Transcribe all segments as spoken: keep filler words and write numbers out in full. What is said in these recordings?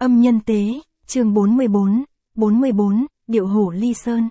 Âm nhân tế, chương bốn mươi bốn, bốn mươi bốn, Điệu hổ ly sơn.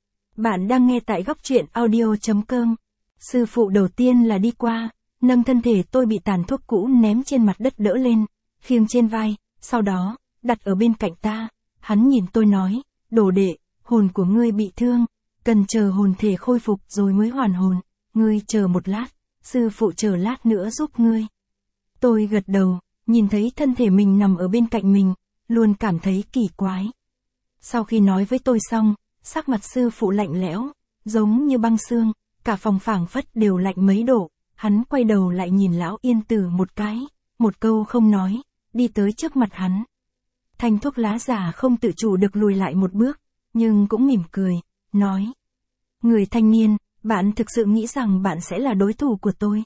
Bạn đang nghe tại góc truyện audio chấm com. Sư phụ đầu tiên là đi qua, nâng thân thể tôi bị tàn thuốc cũ ném trên mặt đất đỡ lên, khiêng trên vai, sau đó, đặt ở bên cạnh ta. Hắn nhìn tôi nói, đồ đệ, hồn của ngươi bị thương, cần chờ hồn thể khôi phục rồi mới hoàn hồn, ngươi chờ một lát, sư phụ chờ lát nữa giúp ngươi. Tôi gật đầu, nhìn thấy thân thể mình nằm ở bên cạnh mình, luôn cảm thấy kỳ quái. Sau khi nói với tôi xong, sắc mặt sư phụ lạnh lẽo, giống như băng xương, cả phòng phảng phất đều lạnh mấy độ, hắn quay đầu lại nhìn lão Yên Tử một cái, một câu không nói, đi tới trước mặt hắn. Thanh thuốc lá giả không tự chủ được lùi lại một bước, nhưng cũng mỉm cười, nói. Người thanh niên, bạn thực sự nghĩ rằng bạn sẽ là đối thủ của tôi.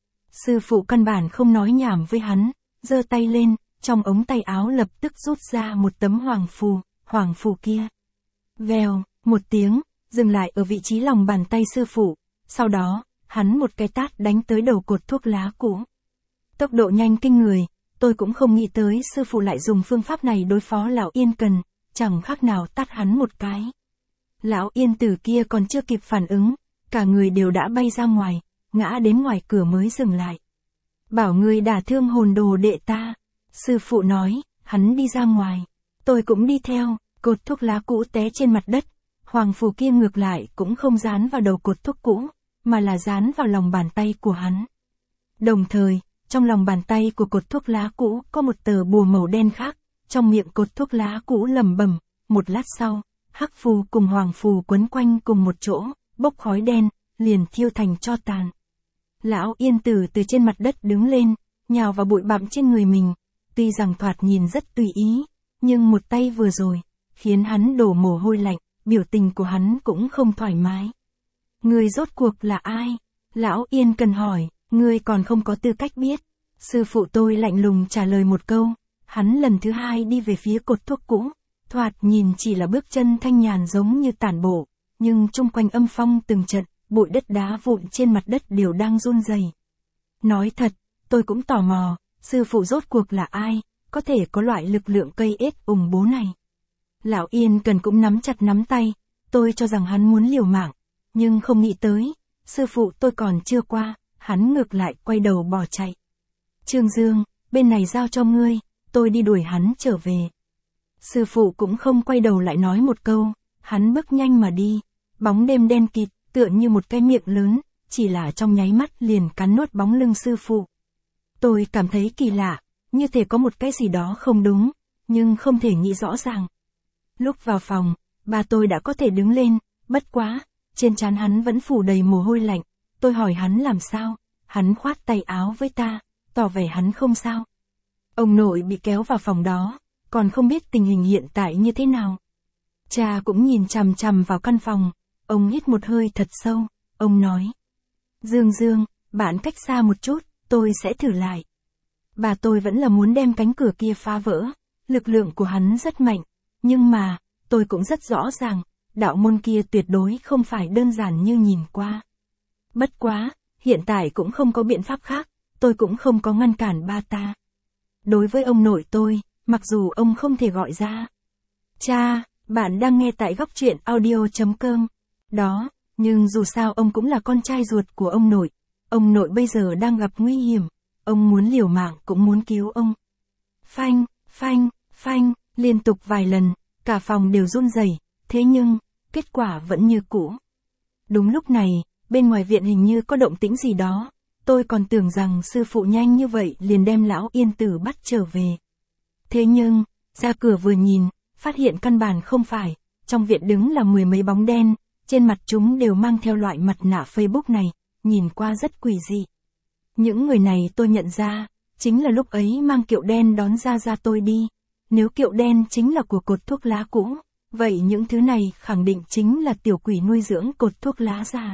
Sư phụ căn bản không nói nhảm với hắn, giơ tay lên, trong ống tay áo lập tức rút ra một tấm hoàng phù, hoàng phù kia. Vèo, một tiếng, dừng lại ở vị trí lòng bàn tay sư phụ, sau đó, hắn một cái tát đánh tới đầu cột thuốc lá cũ. Tốc độ nhanh kinh người, tôi cũng không nghĩ tới sư phụ lại dùng phương pháp này đối phó lão Yên Cần, chẳng khác nào tát hắn một cái. Lão Yên Tử kia còn chưa kịp phản ứng, cả người đều đã bay ra ngoài, ngã đến ngoài cửa mới dừng lại. Bảo ngươi đả thương hồn đồ đệ ta. Sư phụ nói, hắn đi ra ngoài. Tôi cũng đi theo, cột thuốc lá cũ té trên mặt đất. Hoàng phù kia ngược lại cũng không dán vào đầu cột thuốc cũ, mà là dán vào lòng bàn tay của hắn. Đồng thời, trong lòng bàn tay của cột thuốc lá cũ có một tờ bùa màu đen khác, trong miệng cột thuốc lá cũ lẩm bẩm, một lát sau, hắc phù cùng hoàng phù quấn quanh cùng một chỗ, bốc khói đen, liền thiêu thành tro tàn. Lão Yên Tử từ trên mặt đất đứng lên, nhào vào bụi bặm trên người mình, tuy rằng thoạt nhìn rất tùy ý, nhưng một tay vừa rồi, khiến hắn đổ mồ hôi lạnh, biểu tình của hắn cũng không thoải mái. Người rốt cuộc là ai? Lão Yên Cần hỏi, ngươi còn không có tư cách biết. Sư phụ tôi lạnh lùng trả lời một câu, hắn lần thứ hai đi về phía cột thuốc cũ, thoạt nhìn chỉ là bước chân thanh nhàn giống như tản bộ, nhưng chung quanh âm phong từng trận, bụi đất đá vụn trên mặt đất đều đang run rẩy. Nói thật, tôi cũng tò mò, sư phụ rốt cuộc là ai, có thể có loại lực lượng cây ết ủng bố này. Lão Yên Cần cũng nắm chặt nắm tay, tôi cho rằng hắn muốn liều mạng, nhưng không nghĩ tới, sư phụ tôi còn chưa qua, hắn ngược lại quay đầu bỏ chạy. Trương Dương, bên này giao cho ngươi, tôi đi đuổi hắn trở về. Sư phụ cũng không quay đầu lại nói một câu, hắn bước nhanh mà đi, bóng đêm đen kịt, tựa như một cái miệng lớn, chỉ là trong nháy mắt liền cắn nuốt bóng lưng sư phụ. Tôi cảm thấy kỳ lạ, như thể có một cái gì đó không đúng, nhưng không thể nghĩ rõ ràng. Lúc vào phòng, ba tôi đã có thể đứng lên, bất quá, trên trán hắn vẫn phủ đầy mồ hôi lạnh, tôi hỏi hắn làm sao, hắn khoát tay áo với ta, tỏ vẻ hắn không sao. Ông nội bị kéo vào phòng đó, còn không biết tình hình hiện tại như thế nào. Cha cũng nhìn chằm chằm vào căn phòng, ông hít một hơi thật sâu, ông nói. Dương Dương, bạn cách xa một chút, tôi sẽ thử lại. Bà tôi vẫn là muốn đem cánh cửa kia phá vỡ, lực lượng của hắn rất mạnh, nhưng mà, tôi cũng rất rõ ràng, đạo môn kia tuyệt đối không phải đơn giản như nhìn qua. Bất quá, hiện tại cũng không có biện pháp khác, tôi cũng không có ngăn cản ba ta. Đối với ông nội tôi, mặc dù ông không thể gọi ra. Cha, bạn đang nghe tại góc truyện audio chấm com. Đó, nhưng dù sao ông cũng là con trai ruột của ông nội. Ông nội bây giờ đang gặp nguy hiểm. Ông muốn liều mạng cũng muốn cứu ông. Phanh, phanh, phanh, liên tục vài lần, cả phòng đều run rẩy, thế nhưng, kết quả vẫn như cũ. Đúng lúc này, bên ngoài viện hình như có động tĩnh gì đó. Tôi còn tưởng rằng sư phụ nhanh như vậy liền đem lão Yên Tử bắt trở về. Thế nhưng, ra cửa vừa nhìn, phát hiện căn bản không phải, trong viện đứng là mười mấy bóng đen, trên mặt chúng đều mang theo loại mặt nạ Facebook này, nhìn qua rất quỷ dị. Những người này tôi nhận ra, chính là lúc ấy mang kiệu đen đón ra ra tôi đi. Nếu kiệu đen chính là của cột thuốc lá cũ, vậy những thứ này khẳng định chính là tiểu quỷ nuôi dưỡng cột thuốc lá già.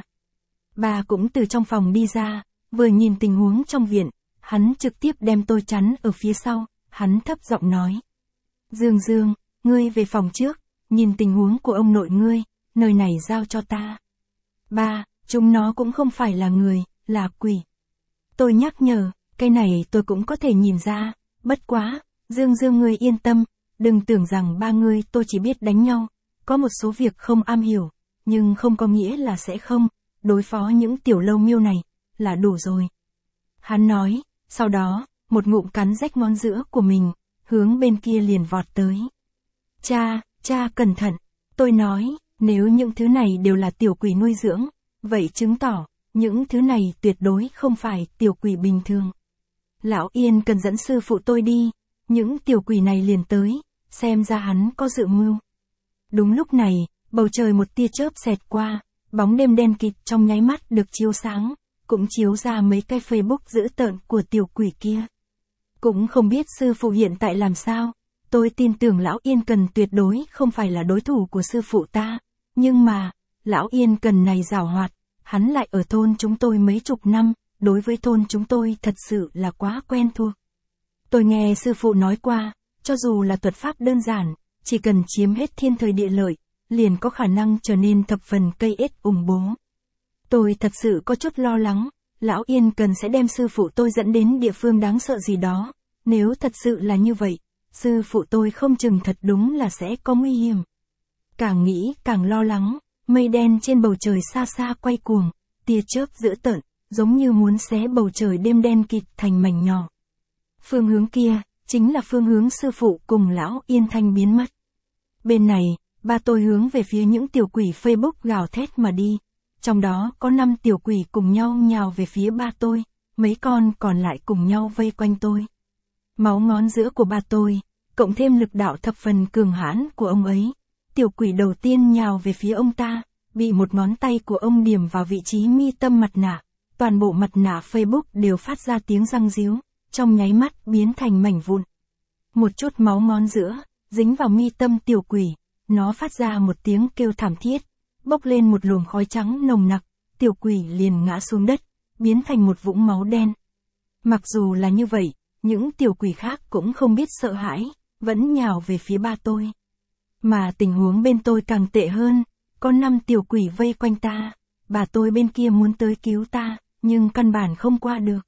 Bà cũng từ trong phòng đi ra, vừa nhìn tình huống trong viện, hắn trực tiếp đem tôi chắn ở phía sau, hắn thấp giọng nói. Dương Dương, ngươi về phòng trước, nhìn tình huống của ông nội ngươi, nơi này giao cho ta. Ba, chúng nó cũng không phải là người, là quỷ. Tôi nhắc nhở, cái này tôi cũng có thể nhìn ra, bất quá, Dương Dương ngươi yên tâm, đừng tưởng rằng ba người tôi chỉ biết đánh nhau, có một số việc không am hiểu, nhưng không có nghĩa là sẽ không, đối phó những tiểu lâu miêu này, là đủ rồi. Hắn nói, sau đó, một ngụm cắn rách ngón giữa của mình, hướng bên kia liền vọt tới. Cha, cha cẩn thận, tôi nói, nếu những thứ này đều là tiểu quỷ nuôi dưỡng, vậy chứng tỏ, những thứ này tuyệt đối không phải tiểu quỷ bình thường. Lão Yên cần dẫn sư phụ tôi đi, những tiểu quỷ này liền tới, xem ra hắn có dự mưu. Đúng lúc này, bầu trời một tia chớp xẹt qua, bóng đêm đen kịt trong nháy mắt được chiếu sáng, cũng chiếu ra mấy cái Facebook dữ tợn của tiểu quỷ kia. Cũng không biết sư phụ hiện tại làm sao, tôi tin tưởng lão Yên Cần tuyệt đối không phải là đối thủ của sư phụ ta, nhưng mà, lão Yên Cần này giàu hoạt, hắn lại ở thôn chúng tôi mấy chục năm, đối với thôn chúng tôi thật sự là quá quen thuộc. Tôi nghe sư phụ nói qua, cho dù là thuật pháp đơn giản, chỉ cần chiếm hết thiên thời địa lợi, liền có khả năng trở nên thập phần cây ếch ủng bố. Tôi thật sự có chút lo lắng, lão Yên Cần sẽ đem sư phụ tôi dẫn đến địa phương đáng sợ gì đó, nếu thật sự là như vậy, sư phụ tôi không chừng thật đúng là sẽ có nguy hiểm. Càng nghĩ càng lo lắng, mây đen trên bầu trời xa xa quay cuồng, tia chớp dữ tợn, giống như muốn xé bầu trời đêm đen kịt thành mảnh nhỏ. Phương hướng kia, chính là phương hướng sư phụ cùng lão Yên Thanh biến mất. Bên này, ba tôi hướng về phía những tiểu quỷ Facebook gào thét mà đi. Trong đó có năm tiểu quỷ cùng nhau nhào về phía ba tôi, mấy con còn lại cùng nhau vây quanh tôi. Máu ngón giữa của ba tôi, cộng thêm lực đạo thập phần cường hãn của ông ấy. Tiểu quỷ đầu tiên nhào về phía ông ta, bị một ngón tay của ông điểm vào vị trí mi tâm mặt nạ. Toàn bộ mặt nạ Facebook đều phát ra tiếng răng ríu, trong nháy mắt biến thành mảnh vụn. Một chút máu ngón giữa, dính vào mi tâm tiểu quỷ, nó phát ra một tiếng kêu thảm thiết, bốc lên một luồng khói trắng nồng nặc, tiểu quỷ liền ngã xuống đất, biến thành một vũng máu đen. Mặc dù là như vậy, những tiểu quỷ khác cũng không biết sợ hãi, vẫn nhào về phía ba tôi. Mà tình huống bên tôi càng tệ hơn, có năm tiểu quỷ vây quanh ta, bà tôi bên kia muốn tới cứu ta, nhưng căn bản không qua được.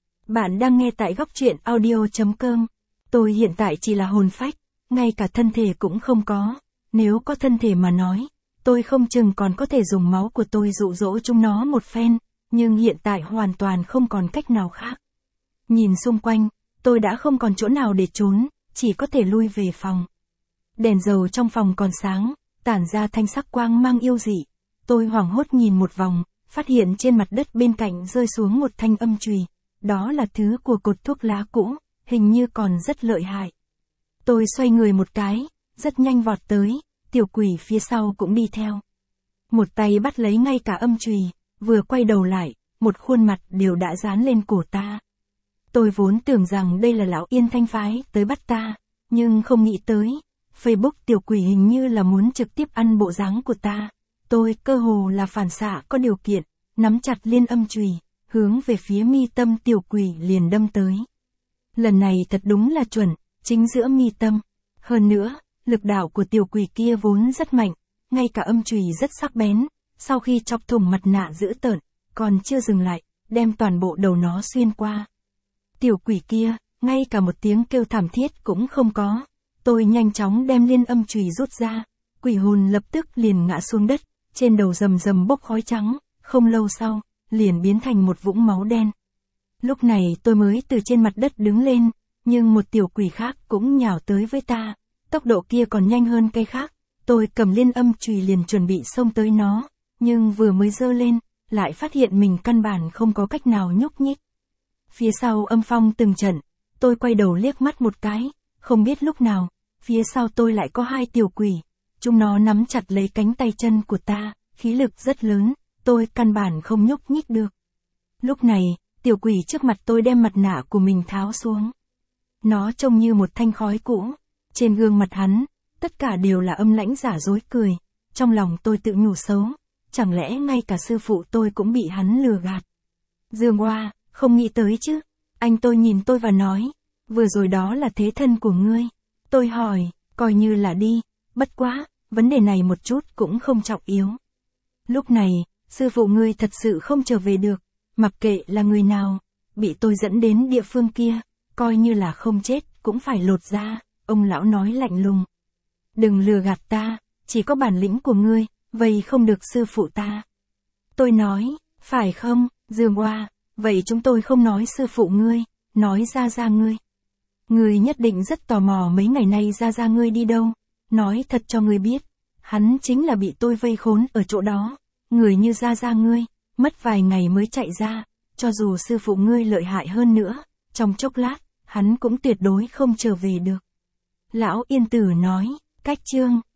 Bạn đang nghe tại góc truyện audio chấm com. Tôi hiện tại chỉ là hồn phách, ngay cả thân thể cũng không có. Nếu có thân thể mà nói, tôi không chừng còn có thể dùng máu của tôi dụ dỗ chúng nó một phen, nhưng hiện tại hoàn toàn không còn cách nào khác. Nhìn xung quanh, tôi đã không còn chỗ nào để trốn, chỉ có thể lui về phòng. Đèn dầu trong phòng còn sáng, tản ra thanh sắc quang mang yêu dị. Tôi hoảng hốt nhìn một vòng, phát hiện trên mặt đất bên cạnh rơi xuống một thanh âm chùy. Đó là thứ của cột thuốc lá cũ, hình như còn rất lợi hại. Tôi xoay người một cái, rất nhanh vọt tới, tiểu quỷ phía sau cũng đi theo. Một tay bắt lấy ngay cả âm chùy, vừa quay đầu lại, một khuôn mặt đều đã dán lên cổ ta. Tôi vốn tưởng rằng đây là lão Yên Thanh phái tới bắt ta, nhưng không nghĩ tới, Facebook tiểu quỷ hình như là muốn trực tiếp ăn bộ dáng của ta. Tôi cơ hồ là phản xạ có điều kiện, nắm chặt liên âm chùy, hướng về phía mi tâm tiểu quỷ liền đâm tới. Lần này thật đúng là chuẩn, chính giữa mi tâm. Hơn nữa, lực đạo của tiểu quỷ kia vốn rất mạnh, ngay cả âm chùy rất sắc bén, sau khi chọc thủng mặt nạ dữ tợn, còn chưa dừng lại, đem toàn bộ đầu nó xuyên qua. Tiểu quỷ kia, ngay cả một tiếng kêu thảm thiết cũng không có. Tôi nhanh chóng đem liên âm chùy rút ra, quỷ hồn lập tức liền ngã xuống đất, trên đầu rầm rầm bốc khói trắng, không lâu sau, liền biến thành một vũng máu đen. Lúc này tôi mới từ trên mặt đất đứng lên, nhưng một tiểu quỷ khác cũng nhào tới với ta, tốc độ kia còn nhanh hơn cái khác. Tôi cầm liên âm chùy liền chuẩn bị xông tới nó, nhưng vừa mới giơ lên, lại phát hiện mình căn bản không có cách nào nhúc nhích. Phía sau âm phong từng trận, tôi quay đầu liếc mắt một cái, không biết lúc nào, phía sau tôi lại có hai tiểu quỷ, chúng nó nắm chặt lấy cánh tay chân của ta, khí lực rất lớn, tôi căn bản không nhúc nhích được. Lúc này, tiểu quỷ trước mặt tôi đem mặt nạ của mình tháo xuống. Nó trông như một thanh khói cũ, trên gương mặt hắn, tất cả đều là âm lãnh giả dối cười, trong lòng tôi tự nhủ xấu, chẳng lẽ ngay cả sư phụ tôi cũng bị hắn lừa gạt. Dương Hoa, không nghĩ tới chứ, anh tôi nhìn tôi và nói, vừa rồi đó là thế thân của ngươi. Tôi hỏi, coi như là đi, bất quá, vấn đề này một chút cũng không trọng yếu. Lúc này, sư phụ ngươi thật sự không trở về được, mặc kệ là người nào, bị tôi dẫn đến địa phương kia, coi như là không chết cũng phải lột ra, ông lão nói lạnh lùng. Đừng lừa gạt ta, chỉ có bản lĩnh của ngươi, vậy không được sư phụ ta. Tôi nói, phải không, Dương Oa, vậy chúng tôi không nói sư phụ ngươi, nói Gia Gia ngươi. Ngươi nhất định rất tò mò mấy ngày nay Gia Gia ngươi đi đâu, nói thật cho ngươi biết, hắn chính là bị tôi vây khốn ở chỗ đó, người như Gia Gia ngươi, mất vài ngày mới chạy ra, cho dù sư phụ ngươi lợi hại hơn nữa, trong chốc lát, hắn cũng tuyệt đối không trở về được. Lão Yên Tử nói, cách chương